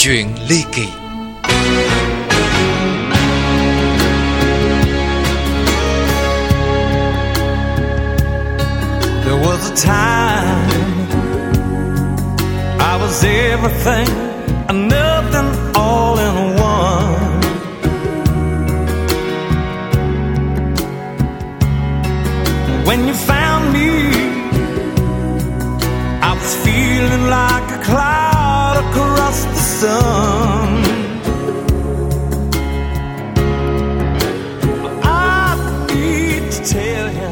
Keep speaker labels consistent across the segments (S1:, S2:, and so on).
S1: Chuyện ly kỳ.
S2: There was a time I was everything and nothing all in one. When you found me, I was feeling like a cloud across the sun. I need to tell you.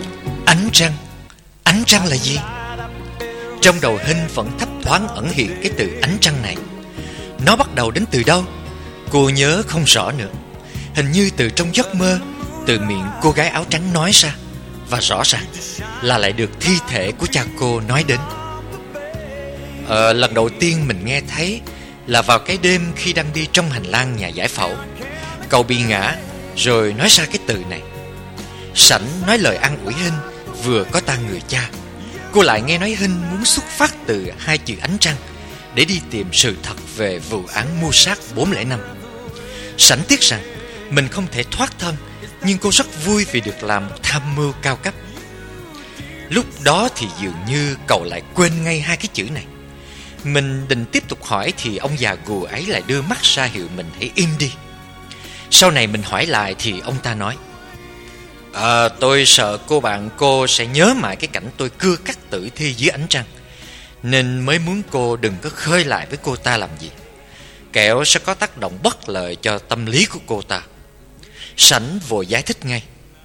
S1: Ánh trăng là gì? Trong đầu Hinh vẫn thấp thoáng ẩn hiện cái từ ánh trăng này. Nó bắt đầu đến từ đâu? Cô nhớ không rõ nữa. Hình như từ trong giấc mơ, từ miệng cô gái áo trắng nói ra. Và rõ ràng là lại được thi thể của cha cô nói đến. Lần đầu tiên mình nghe thấy là vào cái đêm khi đang đi trong hành lang nhà giải phẫu. Cậu bị ngã rồi nói ra cái từ này. Sảnh nói lời an ủi Hinh vừa có tang người cha. Cô lại nghe nói Hinh muốn xuất phát từ hai chữ ánh trăng để đi tìm sự thật về vụ án mưu sát 405. Sảnh tiếc rằng mình không thể thoát thân, nhưng cô rất vui vì được làm tham mưu cao cấp. Lúc đó thì dường như cậu lại quên ngay hai cái chữ này. Mình định tiếp tục hỏi thì ông già gù ấy lại đưa mắt ra hiệu mình hãy im đi. Sau này mình hỏi lại thì ông ta nói: tôi sợ cô sẽ nhớ mãi cái cảnh tôi cưa cắt tử thi dưới ánh trăng, nên mới muốn cô đừng có khơi lại với cô ta làm gì, kẻo sẽ có tác động bất lợi cho tâm lý của cô ta. Sảnh vội giải thích ngay: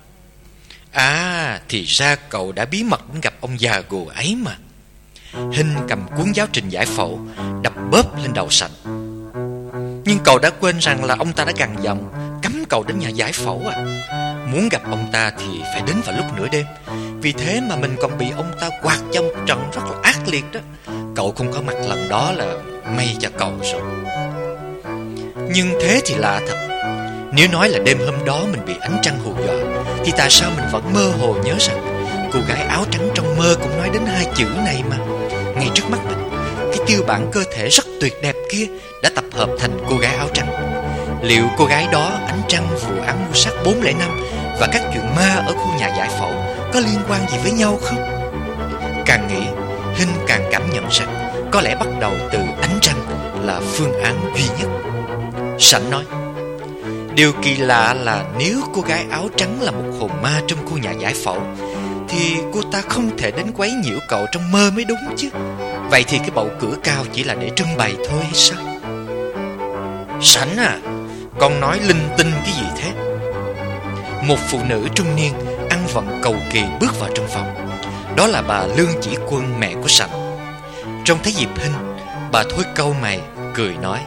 S1: thì ra cậu đã bí mật đến gặp ông già gù ấy mà. Hinh cầm cuốn giáo trình giải phẫu đập bóp lên đầu Sảnh. Nhưng cậu đã quên rằng là ông ta đã gằn giọng cấm cậu đến nhà giải phẫu à. Muốn gặp ông ta thì phải đến vào lúc nửa đêm. Vì thế mà mình còn bị ông ta quạt cho một trận rất là ác liệt đó. Cậu không có mặt lần đó là may cho cậu rồi. Nhưng thế thì lạ thật. Nếu nói là đêm hôm đó mình bị ánh trăng hù dọa, thì tại sao mình vẫn mơ hồ nhớ rằng cô gái áo trắng trong mơ cũng nói đến hai chữ này mà. Ngay trước mắt mình, cái tiêu bản cơ thể rất tuyệt đẹp kia đã tập hợp thành cô gái áo trắng. Liệu cô gái đó, ánh trăng, vụ án mưu sát 405 và các chuyện ma ở khu nhà giải phẫu có liên quan gì với nhau không? Càng nghĩ, Hinh càng cảm nhận rằng có lẽ bắt đầu từ ánh trăng là phương án duy nhất. Sảnh nói: điều kỳ lạ là nếu cô gái áo trắng là một hồn ma trong khu nhà giải phẫu, thì cô ta không thể đến quấy nhiễu cậu trong mơ mới đúng chứ. Vậy thì cái bậu cửa cao chỉ là để trưng bày thôi hay sao? Sảnh à, con nói linh tinh cái gì thế? Một phụ nữ trung niên ăn vận cầu kỳ bước vào trong phòng. Đó là bà Lương Chỉ Quân, mẹ của Sảnh. Trông thấy dịp Hinh, bà thôi cau mày cười nói: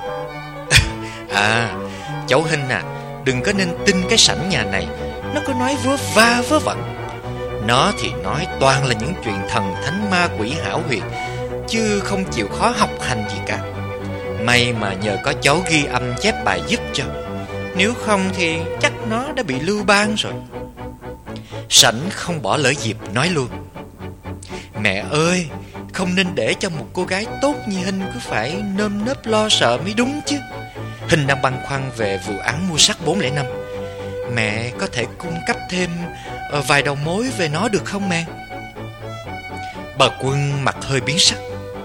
S1: cháu Hinh à, đừng có nên tin cái Sảnh nhà này. Nó có nói vớ va vớ vẩn. Nó thì nói toàn là những chuyện thần thánh ma quỷ hão huyền, chứ không chịu khó học hành gì cả. May mà nhờ có cháu ghi âm chép bài giúp cho, nếu không thì chắc nó đã bị lưu ban rồi. Sảnh không bỏ lỡ dịp nói luôn: mẹ ơi, không nên để cho một cô gái tốt như Hinh cứ phải nơm nớp lo sợ mới đúng chứ. Hinh đang băn khoăn về vụ án mưu sát 405. Mẹ có thể cung cấp thêm vài đầu mối về nó được không mẹ? Bà Quân mặt hơi biến sắc.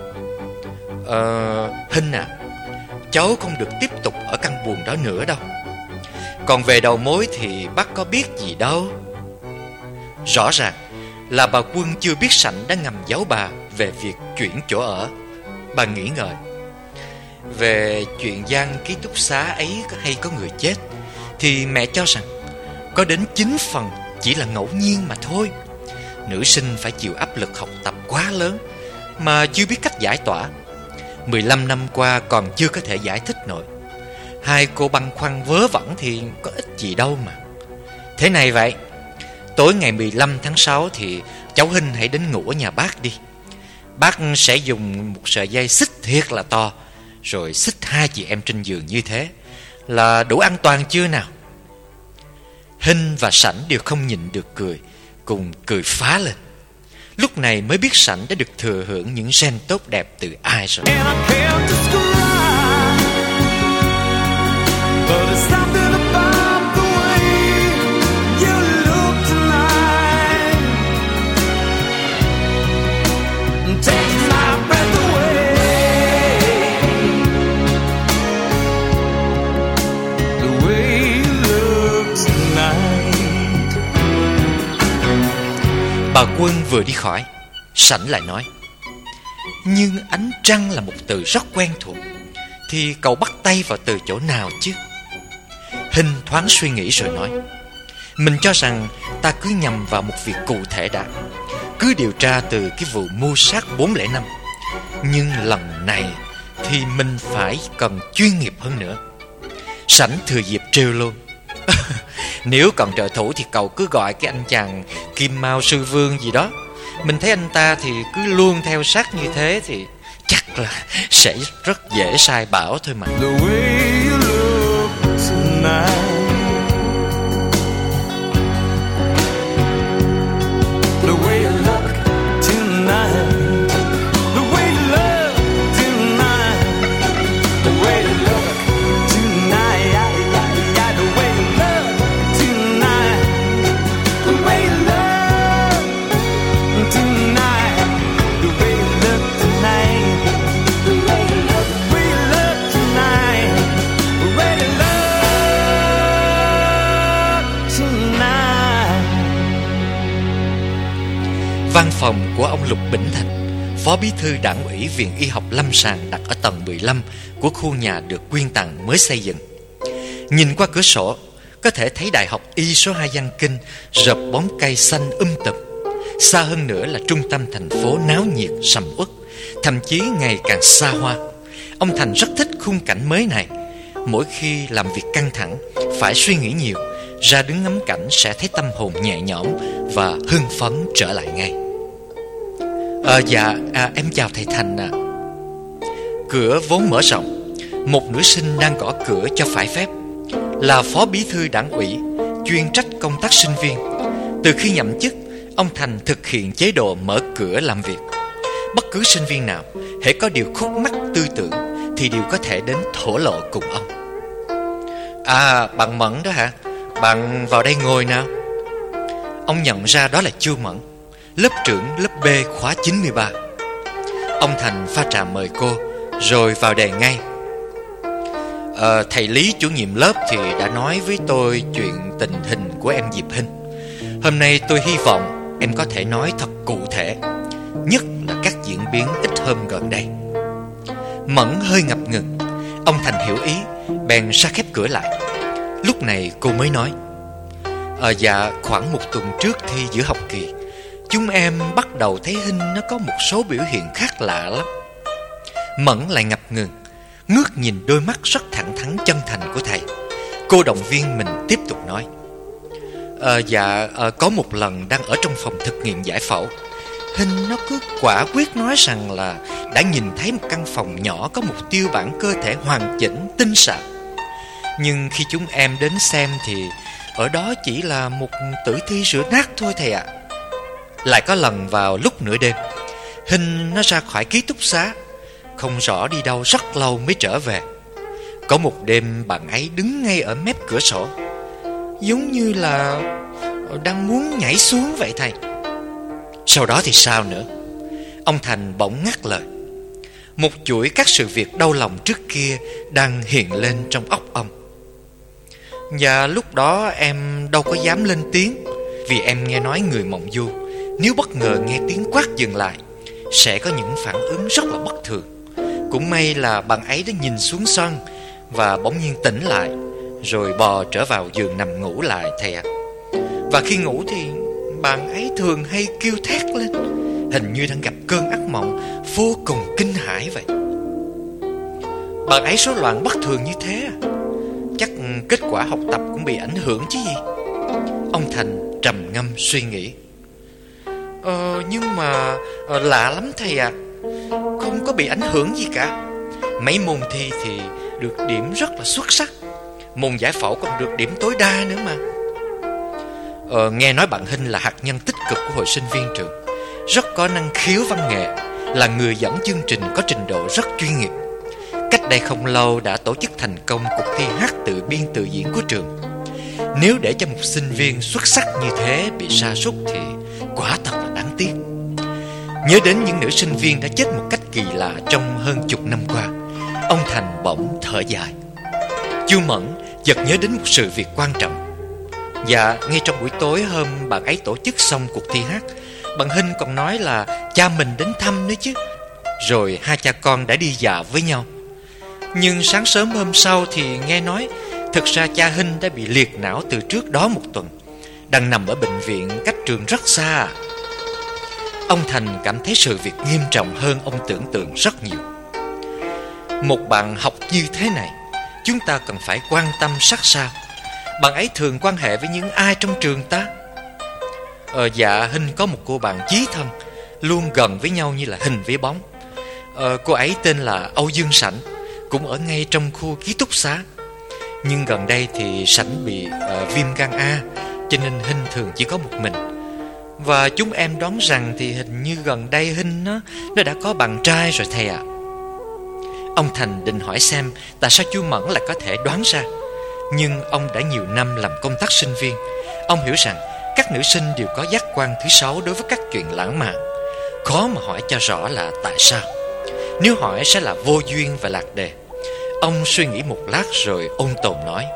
S1: Hinh à, cháu không được tiếp tục ở căn buồng đó nữa đâu. Còn về đầu mối thì bác có biết gì đâu. Rõ ràng là bà Quân chưa biết Sảnh đã ngầm giấu bà về việc chuyển chỗ ở. Bà nghĩ ngợi: về chuyện gian ký túc xá ấy hay có người chết, thì mẹ cho rằng có đến 9 phần chỉ là ngẫu nhiên mà thôi. Nữ sinh phải chịu áp lực học tập quá lớn mà chưa biết cách giải tỏa. 15 năm qua còn chưa có thể giải thích nổi. Hai cô băn khoăn vớ vẩn thì có ích gì đâu mà. Thế này vậy, tối ngày 15 tháng 6 thì cháu Hinh hãy đến ngủ ở nhà bác đi. Bác sẽ dùng một sợi dây xích thiệt là to, rồi xích hai chị em trên giường như thế là đủ an toàn chưa nào? Hinh và Sảnh đều không nhịn được cười, cùng cười phá lên. Lúc này mới biết Sảnh đã được thừa hưởng những gen tốt đẹp từ ai rồi.
S2: But there's something about the way you look tonight, takes my breath away. The way you look tonight.
S1: Bà Quân vừa đi khỏi, Sảnh lại nói: nhưng ánh trăng là một từ rất quen thuộc, thì cậu bắt tay vào từ chỗ nào chứ? Hinh thoáng suy nghĩ rồi nói: mình cho rằng ta cứ nhằm vào một việc cụ thể đã, cứ điều tra từ cái vụ mưu sát 405. Nhưng lần này thì mình phải cần chuyên nghiệp hơn nữa. Sảnh thừa dịp trêu luôn: nếu còn trợ thủ thì cậu cứ gọi cái anh chàng Kim Mao Sư Vương gì đó. Mình thấy anh ta thì cứ luôn theo sát như thế thì chắc là sẽ rất dễ sai bảo thôi mà.
S2: The way you look tonight, the way you look tonight, the way you look tonight, the way you look tonight, the way you look tonight, the way you look tonight, the way you look tonight, the way you look tonight, the way you look tonight.
S1: Văn phòng của ông Lục Bỉnh Thành, Phó Bí thư Đảng ủy Viện Y học Lâm sàng đặt ở tầng 15 của khu nhà được Quyên tặng mới xây dựng. Nhìn qua cửa sổ, có thể thấy Đại học Y số 2 Giang Kinh rợp bóng cây xanh tùm. Xa hơn nữa là trung tâm thành phố náo nhiệt sầm uất, thậm chí ngày càng xa hoa. Ông Thành rất thích khung cảnh mới này. Mỗi khi làm việc căng thẳng, phải suy nghĩ nhiều, ra đứng ngắm cảnh sẽ thấy tâm hồn nhẹ nhõm và hưng phấn trở lại ngay. Em chào thầy Thành ạ. Cửa vốn mở rộng, một nữ sinh đang gõ cửa cho phải phép. Là Phó Bí thư Đảng ủy, chuyên trách công tác sinh viên. Từ khi nhậm chức, ông Thành thực hiện chế độ mở cửa làm việc. Bất cứ sinh viên nào hễ có điều khúc mắc tư tưởng thì đều có thể đến thổ lộ cùng ông. Bạn Mẫn đó hả? Bạn vào đây ngồi nào. Ông nhận ra đó là Chu Mẫn, lớp trưởng lớp B khóa 93. Ông Thành pha trà mời cô, rồi vào đề ngay. Thầy Lý chủ nhiệm lớp thì đã nói với tôi chuyện tình hình của em Diệp Hinh. Hôm nay tôi hy vọng em có thể nói thật cụ thể, nhất là các diễn biến ít hôm gần đây. Mẫn hơi ngập ngừng. Ông Thành hiểu ý, bèn ra khép cửa lại. Lúc này cô mới nói: khoảng một tuần trước thi giữa học kỳ, chúng em bắt đầu thấy Hinh nó có một số biểu hiện khác lạ lắm. Mẫn lại ngập ngừng, ngước nhìn đôi mắt rất thẳng thắn chân thành của thầy. Cô động viên mình tiếp tục nói: có một lần đang ở trong phòng thực nghiệm giải phẫu, Hinh nó cứ quả quyết nói rằng là đã nhìn thấy một căn phòng nhỏ có một tiêu bản cơ thể hoàn chỉnh, tinh xảo. Nhưng khi chúng em đến xem thì ở đó chỉ là một tử thi rửa nát thôi thầy ạ. Lại có lần vào lúc nửa đêm, Hinh nó ra khỏi ký túc xá, không rõ đi đâu rất lâu mới trở về. Có một đêm bạn ấy đứng ngay ở mép cửa sổ, giống như là đang muốn nhảy xuống vậy thầy. Sau đó thì sao nữa? Ông Thành bỗng ngắt lời. Một chuỗi các sự việc đau lòng trước kia đang hiện lên trong óc ông. Và lúc đó em đâu có dám lên tiếng, vì em nghe nói người mộng du nếu bất ngờ nghe tiếng quát dừng lại sẽ có những phản ứng rất là bất thường. Cũng may là bạn ấy đã nhìn xuống sân và bỗng nhiên tỉnh lại, rồi bò trở vào giường nằm ngủ lại thầy ạ. Và khi ngủ thì bạn ấy thường hay kêu thét lên, hình như đang gặp cơn ác mộng vô cùng kinh hãi vậy. Bạn ấy rối loạn bất thường như thế à? Chắc kết quả học tập cũng bị ảnh hưởng chứ gì? Ông Thành trầm ngâm suy nghĩ. Nhưng mà lạ lắm thầy ạ. Không có bị ảnh hưởng gì cả. Mấy môn thi thì được điểm rất là xuất sắc, môn giải phẫu còn được điểm tối đa nữa mà. Nghe nói bạn Hinh là hạt nhân tích cực của hội sinh viên trường, rất có năng khiếu văn nghệ, là người dẫn chương trình có trình độ rất chuyên nghiệp. cách đây không lâu đã tổ chức thành công cuộc thi hát tự biên tự diễn của trường. Nếu để cho một sinh viên xuất sắc như thế bị sa sút thì quả thật là đáng tiếc. Nhớ đến những nữ sinh viên đã chết một cách kỳ lạ trong hơn chục năm qua, ông Thành bỗng thở dài. Chu Mẫn chợt nhớ đến một sự việc quan trọng. Dạ, ngay trong buổi tối hôm bạn ấy tổ chức xong cuộc thi hát, bạn Hinh còn nói là cha mình đến thăm nữa chứ. Rồi hai cha con đã đi dạo với nhau. Nhưng sáng sớm hôm sau thì nghe nói thực ra cha Hinh đã bị liệt não từ trước đó một tuần, đang nằm ở bệnh viện cách trường rất xa. Ông Thành cảm thấy sự việc nghiêm trọng hơn ông tưởng tượng rất nhiều. Một bạn học như thế này, chúng ta cần phải quan tâm sát sao. Bạn ấy thường quan hệ với những ai trong trường ta? Dạ, Hinh có một cô bạn chí thân, luôn gần với nhau như là hình với bóng. Cô ấy tên là Âu Dương Sảnh, cũng ở ngay trong khu ký túc xá. Nhưng gần đây thì Sảnh bị viêm gan A, cho nên Hinh thường chỉ có một mình. Và chúng em đoán rằng thì hình như gần đây Hinh nó đã có bạn trai rồi thầy ạ. Ông Thành định hỏi xem tại sao chú Mẫn lại có thể đoán ra. Nhưng ông đã nhiều năm làm công tác sinh viên. Ông hiểu rằng các nữ sinh đều có giác quan thứ sáu đối với các chuyện lãng mạn. Khó mà hỏi cho rõ là tại sao. Nếu hỏi sẽ là vô duyên và lạc đề. Ông suy nghĩ một lát rồi ôn tồn nói: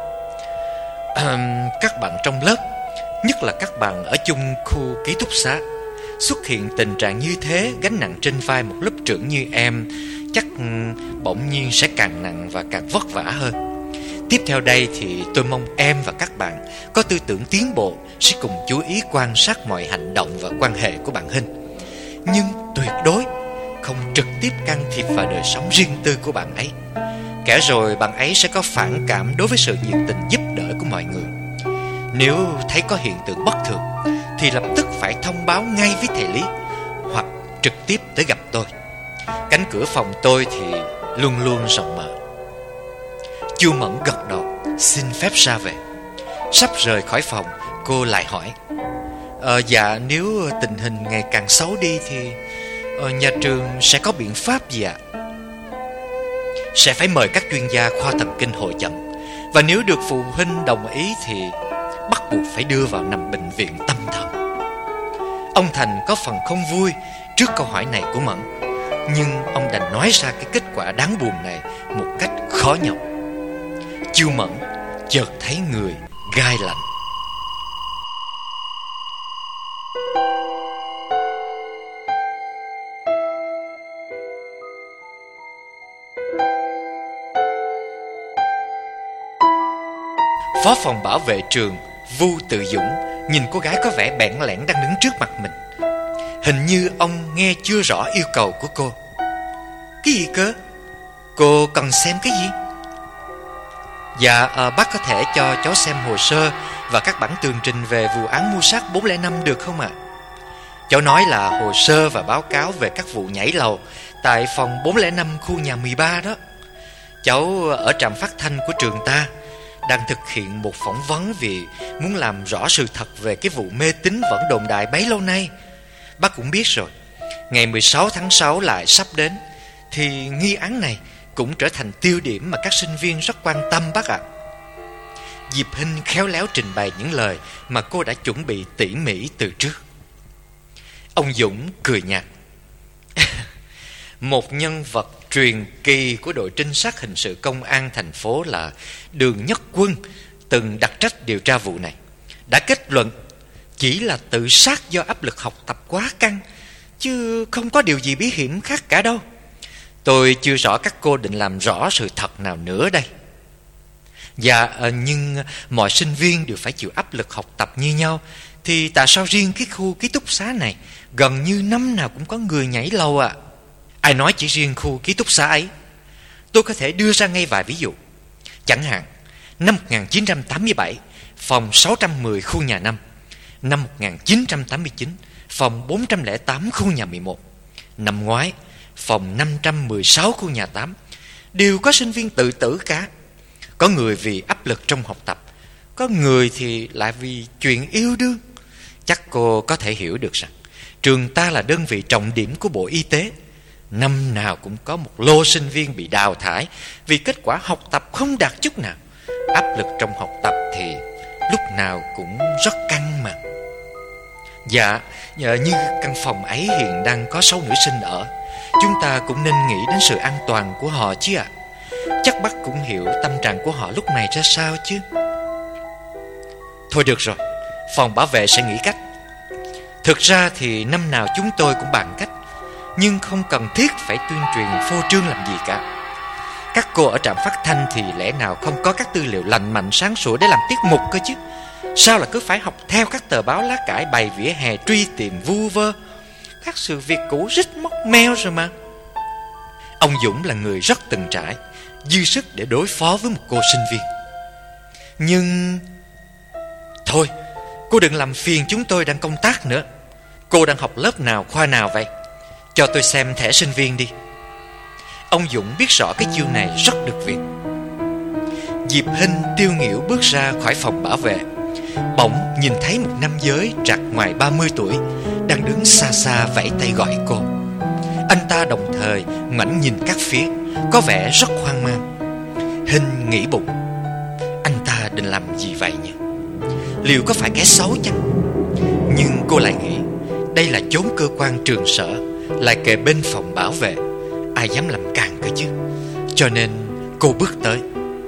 S1: các bạn trong lớp, nhất là các bạn ở chung khu ký túc xá, xuất hiện tình trạng như thế, gánh nặng trên vai một lớp trưởng như em chắc bỗng nhiên sẽ càng nặng và càng vất vả hơn. Tiếp theo đây thì tôi mong em và các bạn có tư tưởng tiến bộ sẽ cùng chú ý quan sát mọi hành động và quan hệ của bạn Hinh, nhưng tuyệt đối không trực tiếp can thiệp vào đời sống riêng tư của bạn ấy. Kể rồi bạn ấy sẽ có phản cảm đối với sự nhiệt tình giúp đỡ của mọi người. Nếu thấy có hiện tượng bất thường thì lập tức phải thông báo ngay với thầy Lý, hoặc trực tiếp tới gặp tôi. Cánh cửa phòng tôi thì luôn luôn rộng mở. Chu Mẫn gật đầu, xin phép ra về. Sắp rời khỏi phòng, cô lại hỏi: dạ, nếu tình hình ngày càng xấu đi thì nhà trường sẽ có biện pháp gì ạ? Sẽ phải mời các chuyên gia khoa thần kinh hội chẩn, và nếu được phụ huynh đồng ý thì bắt buộc phải đưa vào nằm bệnh viện tâm thần. Ông Thành có phần không vui trước câu hỏi này của Mẫn, nhưng ông đành nói ra cái kết quả đáng buồn này một cách khó nhọc. Chu Mẫn chợt thấy người gai lạnh. Phó phòng bảo vệ trường Vu Tự Dũng nhìn cô gái có vẻ bẽn lẽn đang đứng trước mặt mình. Hình như ông nghe chưa rõ yêu cầu của cô. Cái gì cơ? Cô cần xem cái gì? Dạ, bác có thể cho cháu xem hồ sơ và các bản tường trình về vụ án mưu sát 405 được không ạ? Cháu nói là hồ sơ và báo cáo về các vụ nhảy lầu tại phòng 405 khu nhà 13 đó. Cháu ở trạm phát thanh của trường ta đang thực hiện một phỏng vấn vì muốn làm rõ sự thật về cái vụ mê tín vẫn đồn đại bấy lâu nay. Bác cũng biết rồi, ngày 16 tháng 6 lại sắp đến, thì nghi án này cũng trở thành tiêu điểm mà các sinh viên rất quan tâm bác ạ. Diệp Hinh khéo léo trình bày những lời mà cô đã chuẩn bị tỉ mỉ từ trước. Ông Dũng cười nhạt. Một nhân vật truyền kỳ của đội trinh sát hình sự công an thành phố là Đường Nhất Quân từng đặc trách điều tra vụ này, đã kết luận chỉ là tự sát do áp lực học tập quá căng, chứ không có điều gì bí hiểm khác cả đâu. Tôi chưa rõ các cô định làm rõ sự thật nào nữa đây. Dạ, nhưng mọi sinh viên đều phải chịu áp lực học tập như nhau, thì tại sao riêng cái khu ký túc xá này gần như năm nào cũng có người nhảy lầu ạ? Ai nói chỉ riêng khu ký túc xá ấy? Tôi có thể đưa ra ngay vài ví dụ. Chẳng hạn, năm 1987, phòng 610 khu nhà 5. Năm 1989, phòng 408 khu nhà 11. Năm ngoái, phòng 516 khu nhà 8. Đều có sinh viên tự tử cả. Có người vì áp lực trong học tập, có người thì lại vì chuyện yêu đương. Chắc cô có thể hiểu được rằng trường ta là đơn vị trọng điểm của Bộ Y tế. Năm nào cũng có một lô sinh viên bị đào thải vì kết quả học tập không đạt chút nào. Áp lực trong học tập thì lúc nào cũng rất căng mà. Dạ, như căn phòng ấy hiện đang có 6 nữ sinh ở, chúng ta cũng nên nghĩ đến sự an toàn của họ chứ ạ. Chắc bác cũng hiểu tâm trạng của họ lúc này ra sao chứ. Thôi được rồi, phòng bảo vệ sẽ nghĩ cách. Thực ra thì năm nào chúng tôi cũng bàn cách, nhưng không cần thiết phải tuyên truyền phô trương làm gì cả. Các cô ở trạm phát thanh thì lẽ nào không có các tư liệu lành mạnh sáng sủa để làm tiết mục cơ chứ. Sao là cứ phải học theo các tờ báo lá cải bày vỉa hè truy tìm vu vơ. Các sự việc cũ rích móc meo rồi mà. Ông Dũng là người rất từng trải, dư sức để đối phó với một cô sinh viên. Nhưng thôi, cô đừng làm phiền chúng tôi đang công tác nữa. Cô đang học lớp nào, khoa nào vậy? Cho tôi xem thẻ sinh viên đi. Ông Dũng biết rõ cái chiêu này rất được việc. Diệp Hinh tiêu nghỉu bước ra khỏi phòng bảo vệ, bỗng nhìn thấy một nam giới trạc ngoài 30 tuổi đang đứng xa xa vẫy tay gọi cô. Anh ta đồng thời ngoảnh nhìn các phía, có vẻ rất hoang mang. Hinh nghĩ bụng, anh ta định làm gì vậy nhỉ? Liệu có phải kẻ xấu chăng? Nhưng cô lại nghĩ, đây là chốn cơ quan trường sở, lại kề bên phòng bảo vệ, ai dám làm càn cơ chứ. Cho nên cô bước tới.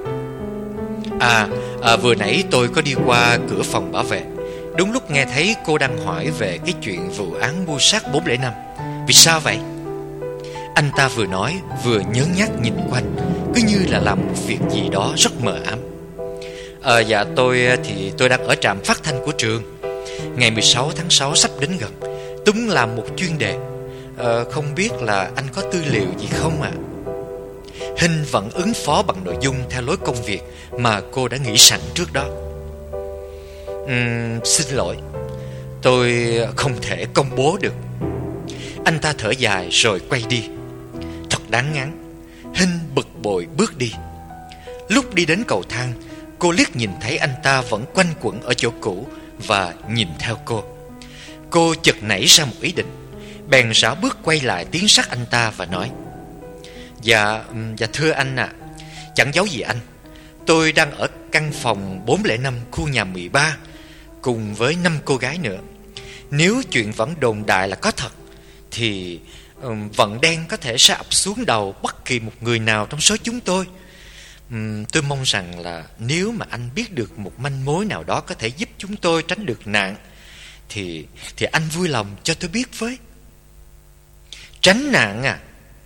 S1: Vừa nãy tôi có đi qua cửa phòng bảo vệ, đúng lúc nghe thấy cô đang hỏi về cái chuyện vụ án mưu sát 405. Vì sao vậy? Anh ta vừa nói vừa nhớ nhác nhìn quanh, cứ như là làm một việc gì đó rất mờ ám. Dạ tôi đang ở trạm phát thanh của trường. Ngày 16 tháng 6 sắp đến gần, tôi muốn làm một chuyên đề. Không biết là anh có tư liệu gì không ạ? Hinh vẫn ứng phó bằng nội dung theo lối công việc mà cô đã nghĩ sẵn trước đó. Xin lỗi, tôi không thể công bố được. Anh ta thở dài rồi quay đi. Thật đáng ngán. Hinh bực bội bước đi. Lúc đi đến cầu thang, cô liếc nhìn thấy anh ta vẫn quanh quẩn ở chỗ cũ và nhìn theo cô. Cô chợt nảy ra một ý định, bèn rảo bước quay lại tiến sát anh ta và nói: Dạ thưa anh ạ, chẳng giấu gì anh, tôi đang ở căn phòng 405 khu nhà 13 cùng với 5 cô gái nữa. Nếu chuyện vẫn đồn đại là có thật thì vận đen có thể sẽ ập xuống đầu bất kỳ một người nào trong số chúng tôi. Tôi mong rằng là nếu mà anh biết được một manh mối nào đó có thể giúp chúng tôi tránh được nạn thì anh vui lòng cho tôi biết với. Tránh nạn à?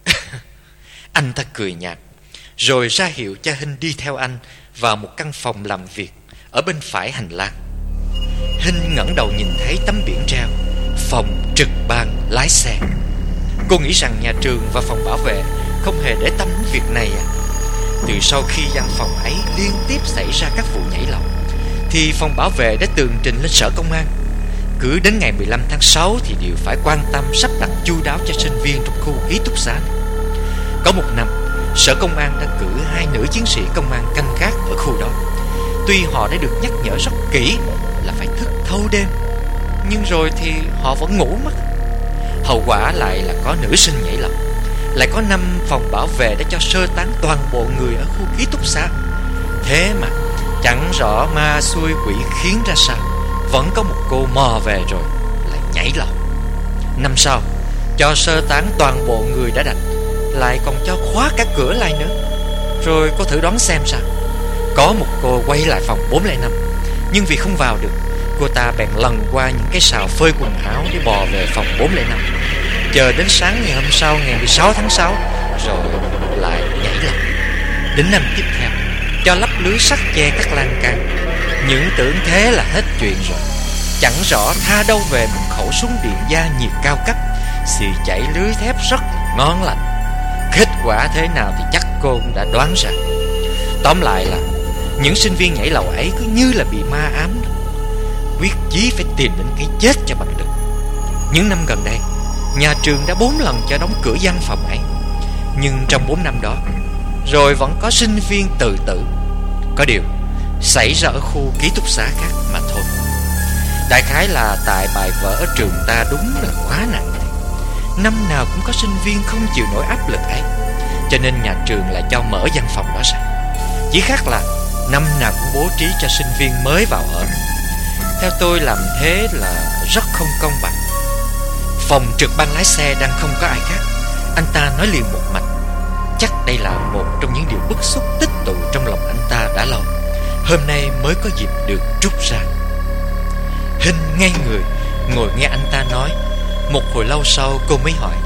S1: Anh ta cười nhạt, rồi ra hiệu cho Hinh đi theo anh vào một căn phòng làm việc ở bên phải hành lang. Hinh ngẩng đầu nhìn thấy tấm biển treo phòng trực ban lái xe. Cô nghĩ rằng nhà trường và phòng bảo vệ không hề để tâm đến việc này à. Từ sau khi văn phòng ấy liên tiếp xảy ra các vụ nhảy lầu thì phòng bảo vệ đã tường trình lên sở công an. Cứ đến ngày 15 tháng 6 thì đều phải quan tâm sắp đặt chu đáo cho sinh viên trong khu ký túc xá. Có một năm, sở công an đã cử 2 nữ chiến sĩ công an canh gác ở khu đó. Tuy họ đã được nhắc nhở rất kỹ là phải thức thâu đêm, nhưng rồi thì họ vẫn ngủ mất. Hậu quả lại là có nữ sinh nhảy lầu, lại có 5 phòng bảo vệ đã cho sơ tán toàn bộ người ở khu ký túc xá. Thế mà chẳng rõ ma xui quỷ khiến ra sao, vẫn có một cô mò về rồi lại nhảy lầu. Năm sau, cho sơ tán toàn bộ người đã đành, lại còn cho khóa cả cửa lại nữa. Rồi cô thử đoán xem sao. Có một cô quay lại phòng 405, nhưng vì không vào được, cô ta bèn lần qua những cái sào phơi quần áo để bò về phòng 405. Chờ đến sáng ngày hôm sau, ngày 16 tháng 6, rồi lại nhảy lầu. Đến năm tiếp theo, cho lắp lưới sắt che các lan can. Những tưởng thế là hết chuyện rồi. Chẳng rõ tha đâu về một khẩu súng điện gia nhiệt cao cấp, xì chảy lưới thép rất ngon lành. Kết quả thế nào thì chắc cô cũng đã đoán ra. Tóm lại là những sinh viên nhảy lầu ấy cứ như là bị ma ám, quyết chí phải tìm đến cái chết cho bằng được. Những năm gần đây, nhà trường đã 4 lần cho đóng cửa văn phòng ấy, nhưng trong 4 năm đó rồi vẫn có sinh viên tự tử. Có điều xảy ra ở khu ký túc xá khác mà thôi. Đại khái là tại bài vở ở trường ta đúng là quá nặng. năm nào cũng có sinh viên không chịu nổi áp lực ấy, cho nên nhà trường lại cho mở văn phòng đó ra. Chỉ khác là năm nào cũng bố trí cho sinh viên mới vào ở. Theo tôi, làm thế là rất không công bằng. Phòng trực ban lái xe đang không có ai khác. Anh ta nói liền một mạch. Chắc đây là một trong những điều bức xúc tích tụ trong lòng anh ta đã lâu, hôm nay mới có dịp được trút ra. Hinh ngay người ngồi nghe anh ta nói. Một hồi lâu sau cô mới hỏi: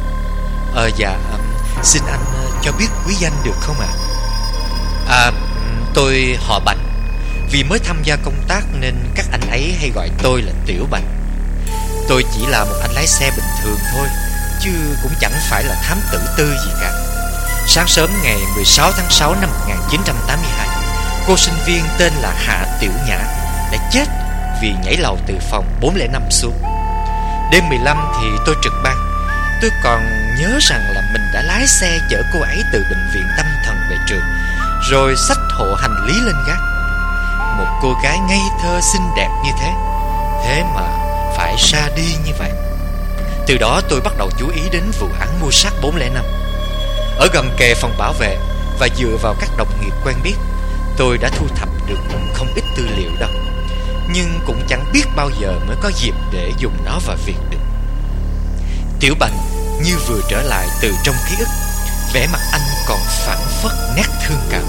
S1: xin anh cho biết quý danh được không ạ? Tôi họ Bành. Vì mới tham gia công tác nên các anh ấy hay gọi tôi là Tiểu Bành. Tôi chỉ là một anh lái xe bình thường thôi, chứ cũng chẳng phải là thám tử tư gì cả. Sáng sớm ngày 16 tháng 6 năm 1982, cô sinh viên tên là Hạ Tiểu Nhã đã chết vì nhảy lầu từ phòng 405 xuống. Đêm 15 thì tôi trực ban. Tôi còn nhớ rằng là mình đã lái xe chở cô ấy từ bệnh viện tâm thần về trường, rồi xách hộ hành lý lên gác. Một cô gái ngây thơ xinh đẹp như thế, thế mà phải ra đi như vậy. Từ đó tôi bắt đầu chú ý đến vụ án mưu sát 405. Ở gần kề phòng bảo vệ và dựa vào các đồng nghiệp quen biết, tôi đã thu thập được không ít tư liệu đâu, nhưng cũng chẳng biết bao giờ mới có dịp để dùng nó vào việc được. Tiểu Bành như vừa trở lại từ trong ký ức, vẻ mặt anh còn phảng phất nét thương cảm.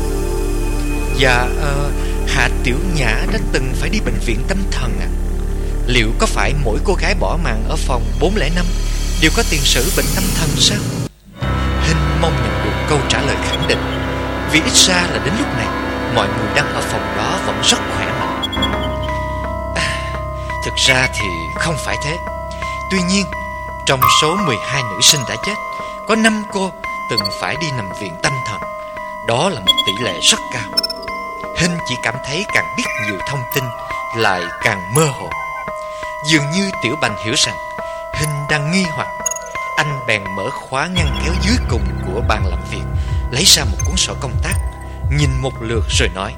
S1: Hạ Tiểu Nhã đã từng phải đi bệnh viện tâm thần à? Liệu có phải mỗi cô gái bỏ mạng ở phòng 405 đều có tiền sử bệnh tâm thần sao? Hinh mong nhận được câu trả lời khẳng định, vì ít ra là đến lúc này mọi người đang ở phòng đó vẫn rất khỏe mạnh. Thực ra thì không phải thế. Tuy nhiên, trong số 12 nữ sinh đã chết, có 5 cô từng phải đi nằm viện tâm thần. Đó là một tỷ lệ rất cao. Hinh chỉ cảm thấy càng biết nhiều thông tin lại càng mơ hồ. Dường như Tiểu Bành hiểu rằng Hinh đang nghi hoặc. Anh bèn mở khóa ngăn kéo dưới cùng của bàn làm việc, lấy ra một cuốn sổ công tác, nhìn một lượt rồi nói: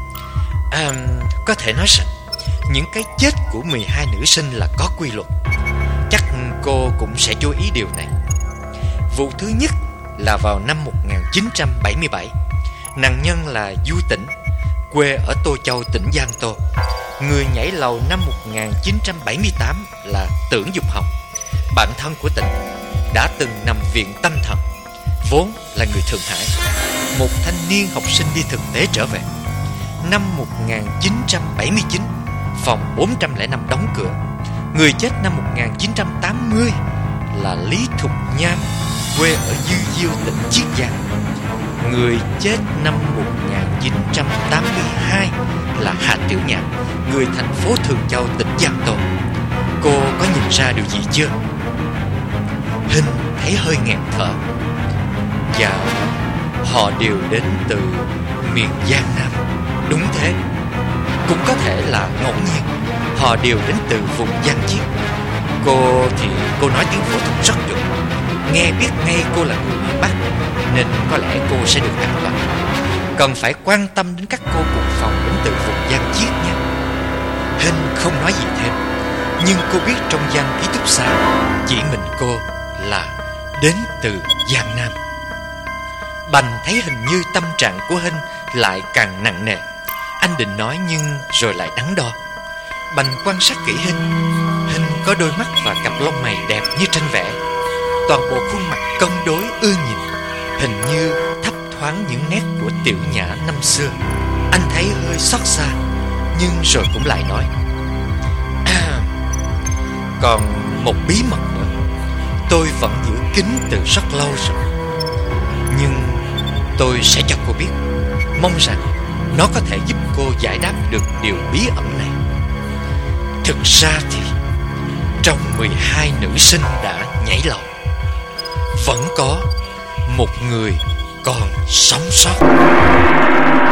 S1: có thể nói rằng những cái chết của 12 nữ sinh là có quy luật. Chắc cô cũng sẽ chú ý điều này. Vụ thứ nhất là vào năm 1977. Nạn nhân là Du Tĩnh, quê ở Tô Châu, tỉnh Giang Tô. Người nhảy lầu năm 1978 là Tưởng Dục Hồng, bạn thân của Tĩnh, đã từng nằm viện tâm thần. Vốn là người Thượng Hải, một thanh niên học sinh đi thực tế trở về. Năm 1979, phòng 405 đóng cửa. Người chết năm 1980 là Lý Thục Nham, quê ở Dư Diêu, tỉnh Chiết Giang. Người chết năm 1982 là Hạ Tiểu Nhã, người thành phố Thường Châu, tỉnh Giang Tô. Cô có nhìn ra điều gì chưa? Hinh thấy hơi nghẹn thở. Dạ, họ đều đến từ miền Giang Nam. Đúng thế. Cũng có thể là ngẫu nhiên họ đều đến từ vùng Giang Chiết. Cô thì cô nói tiếng phổ thông rất chuẩn, nghe biết ngay cô là người miền Bắc, nên có lẽ cô sẽ được an toàn. Cần phải quan tâm đến các cô cùng phòng đến từ vùng Giang Chiết nha. Hinh không nói gì thêm, nhưng cô biết trong văn ký túc xá chỉ mình cô là đến từ Giang Nam. Bành thấy hình như tâm trạng của Hinh lại càng nặng nề. Anh định nói nhưng rồi lại đắn đo. Bành quan sát kỹ Hinh. Hinh có đôi mắt và cặp lông mày đẹp như tranh vẽ. Toàn bộ khuôn mặt cân đối ưa nhìn, hình như thấp thoáng những nét của Tiểu Nhã năm xưa. Anh thấy hơi xót xa, nhưng rồi cũng lại nói: còn một bí mật nữa, tôi vẫn giữ kín từ rất lâu rồi, nhưng tôi sẽ cho cô biết, mong rằng nó có thể giúp cô giải đáp được điều bí ẩn này. Thực ra thì trong 12 nữ sinh đã nhảy lầu, vẫn có một người còn sống sót.